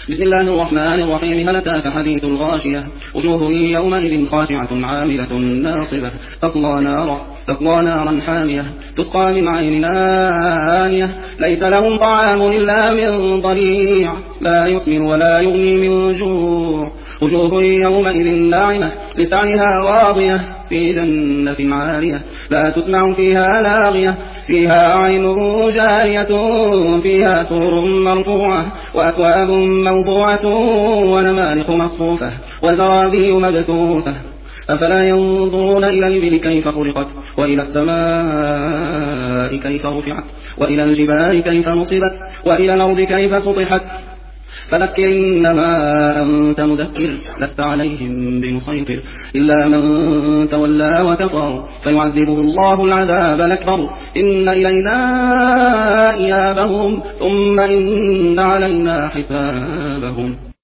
بسم الله الرحمن الرحيم. هل أتاك حديث الغاشية وجوه يومئذ خاشعة عاملة ناصبة تصلى نارا حامية تسقى من عين آنية ليس لهم طعام إلا من ضريع لا يسمن ولا يغني من جوع وجوه يومئذ ناعمة لسعيها راضية في جنة عالية لا تسمع فيها لاغية فيها عين جارية فيها سرر مرفوعة وأكواب موضوعة ونمارق مصفوفة وزرابي مبثوثة أفلا ينظرون إلى الإبل كيف خلقت وإلى السماء كيف رفعت وإلى الجبال كيف نصبت وإلى الأرض كيف سطحت فذكر إنما أنت مذكر لست عليهم بمسيطر إلا من تولى وكفر فيعذبه الله العذاب الأكبر إن إلينا إيابهم ثم إن علينا حسابهم.